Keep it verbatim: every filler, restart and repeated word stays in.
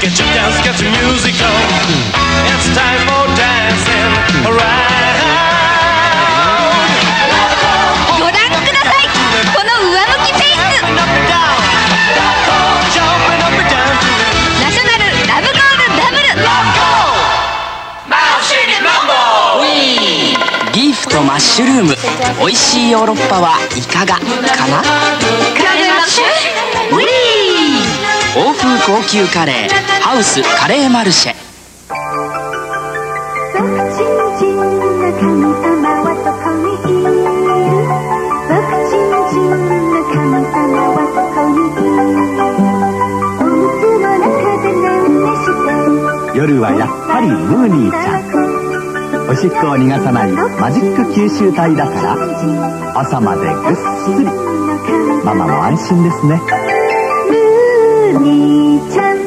Get your dance, get your music on. It's time for dancing around. ご覧ください、この上向きフェイス。ナショナルラブゴールダブル。 ビーフとマッシュルーム、美味しいヨーロッパはいかがかな。 カレーマッシュウィー。 欧風高級カレーハウスカレーマルシェ。 夜はやっぱりムーニーちゃん。おしっこを逃がさないマジック吸収体だから朝までぐっすり。ママも安心ですね。ムーニーちゃん。